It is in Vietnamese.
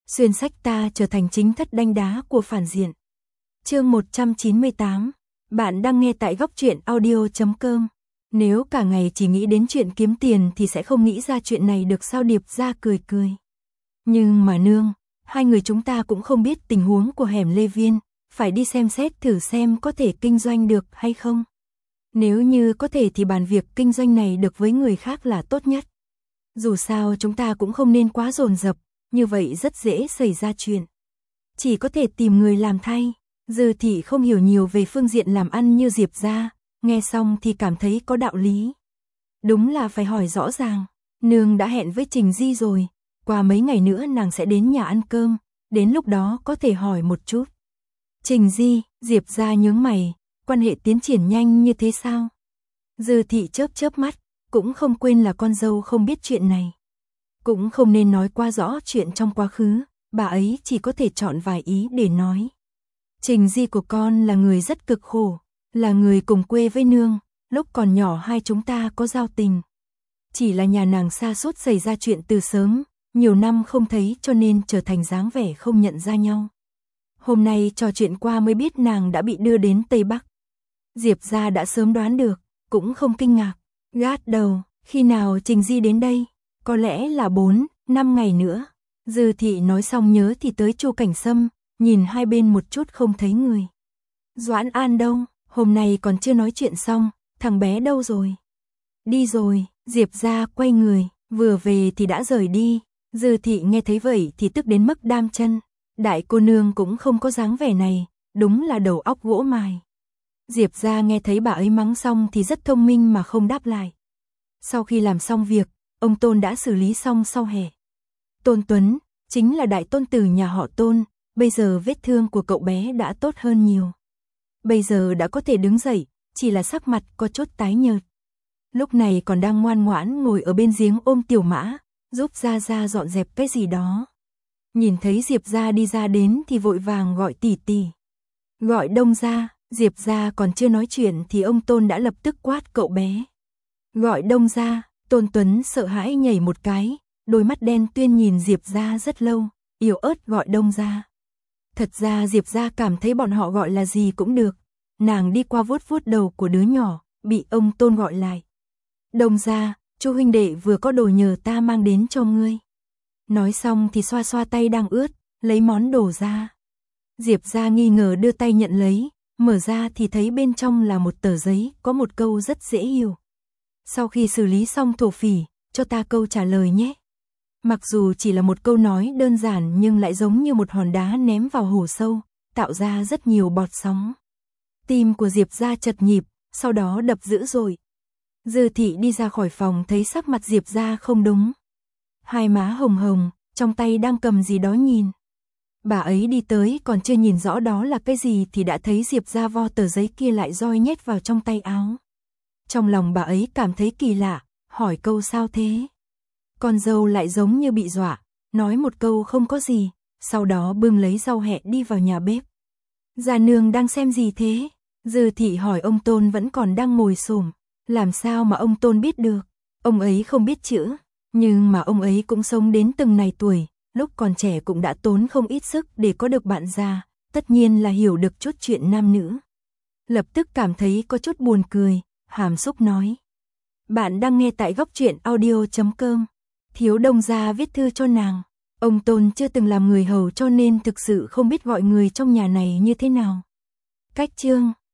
xuyên sách ta trở thành chính thất đanh đá của phản diện. Chương 198. Bạn đang nghe tại góc truyện audio.com. Nếu cả ngày chỉ nghĩ đến chuyện kiếm tiền thì sẽ không nghĩ ra chuyện này được sao, Điệp Gia cười cười. Nhưng mà nương, hai người chúng ta cũng không biết tình huống của hẻm Lê Viên, phải đi xem xét thử xem có thể kinh doanh được hay không. Nếu như có thể thì bàn việc kinh doanh này được với người khác là tốt nhất. Dù sao chúng ta cũng không nên quá dồn dập, như vậy rất dễ xảy ra chuyện. Chỉ có thể tìm người làm thay. Dư Thị không hiểu nhiều về phương diện làm ăn như Diệp Gia, nghe xong thì cảm thấy có đạo lý. Đúng là phải hỏi rõ ràng, nương đã hẹn với Trình Di rồi, qua mấy ngày nữa nàng sẽ đến nhà ăn cơm, đến lúc đó có thể hỏi một chút. Trình Di, Diệp Gia nhướng mày, quan hệ tiến triển nhanh như thế sao? Dư Thị chớp chớp mắt, cũng không quên là con dâu không biết chuyện này. Cũng không nên nói quá rõ chuyện trong quá khứ, bà ấy chỉ có thể chọn vài ý để nói. Trình Di của con là người rất cực khổ, là người cùng quê với nương, lúc còn nhỏ hai chúng ta có giao tình. Chỉ là nhà nàng sa sút xảy ra chuyện từ sớm, nhiều năm không thấy cho nên trở thành dáng vẻ không nhận ra nhau. Hôm nay trò chuyện qua mới biết nàng đã bị đưa đến Tây Bắc. Diệp Gia đã sớm đoán được, cũng không kinh ngạc, gát đầu, khi nào Trình Di đến đây? Có lẽ là 4-5 ngày nữa. Dư Thị nói xong nhớ thì tới Chu Cảnh Sâm, nhìn hai bên một chút không thấy người. Doãn An đâu, hôm nay còn chưa nói chuyện xong, thằng bé đâu rồi? Đi rồi, Diệp Gia quay người, vừa về thì đã rời đi. Dư Thị nghe thấy vậy thì tức đến mức đam chân. Đại cô nương cũng không có dáng vẻ này, đúng là đầu óc gỗ mài. Diệp Gia nghe thấy bà ấy mắng xong thì rất thông minh mà không đáp lại. Sau khi làm xong việc, ông Tôn đã xử lý xong sau hè. Tôn Tuấn, chính là đại tôn tử nhà họ Tôn, bây giờ vết thương của cậu bé đã tốt hơn nhiều. Bây giờ đã có thể đứng dậy, chỉ là sắc mặt có chút tái nhợt. Lúc này còn đang ngoan ngoãn ngồi ở bên giếng ôm Tiểu Mã, giúp Gia Gia dọn dẹp cái gì đó. Nhìn thấy Diệp Gia đi ra đến thì vội vàng gọi tỷ tỷ. Gọi Đông Gia, Diệp Gia còn chưa nói chuyện thì ông Tôn đã lập tức quát cậu bé. Gọi Đông Gia, Tôn Tuấn sợ hãi nhảy một cái, đôi mắt đen tuyên nhìn Diệp Gia rất lâu, yếu ớt gọi Đông Gia. Thật ra Diệp Gia cảm thấy bọn họ gọi là gì cũng được. Nàng đi qua vuốt vuốt đầu của đứa nhỏ, bị ông Tôn gọi lại. Đông Gia, Chu huynh đệ vừa có đồ nhờ ta mang đến cho ngươi. Nói xong thì xoa xoa tay đang ướt, lấy món đồ ra. Diệp Gia nghi ngờ đưa tay nhận lấy, mở ra thì thấy bên trong là một tờ giấy, có một câu rất dễ hiểu. Sau khi xử lý xong thổ phỉ, cho ta câu trả lời nhé. Mặc dù chỉ là một câu nói đơn giản nhưng lại giống như một hòn đá ném vào hồ sâu, tạo ra rất nhiều bọt sóng. Tim của Diệp Gia chật nhịp, sau đó đập dữ dội. Dư Thị đi ra khỏi phòng thấy sắc mặt Diệp Gia không đúng. Hai má hồng hồng, trong tay đang cầm gì đó nhìn. Bà ấy đi tới còn chưa nhìn rõ đó là cái gì thì đã thấy Diệp Gia vo tờ giấy kia lại roi nhét vào trong tay áo. Trong lòng bà ấy cảm thấy kỳ lạ, hỏi câu sao thế? Con dâu lại giống như bị dọa, nói một câu không có gì, sau đó bưng lấy rau hẹ đi vào nhà bếp. Gia nương đang xem gì thế? Dư Thị hỏi ông Tôn vẫn còn đang ngồi xổm, làm sao mà ông Tôn biết được? Ông ấy không biết chữ, nhưng mà ông ấy cũng sống đến từng này tuổi, lúc còn trẻ cũng đã tốn không ít sức để có được bạn già, tất nhiên là hiểu được chút chuyện nam nữ. Lập tức cảm thấy có chút buồn cười, hàm xúc nói. Bạn đang nghe tại góc truyện audio.com. Thiếu Đông Gia viết thư cho nàng. Ông Tôn chưa từng làm người hầu cho nên thực sự không biết gọi người trong nhà này như thế nào. Cách chương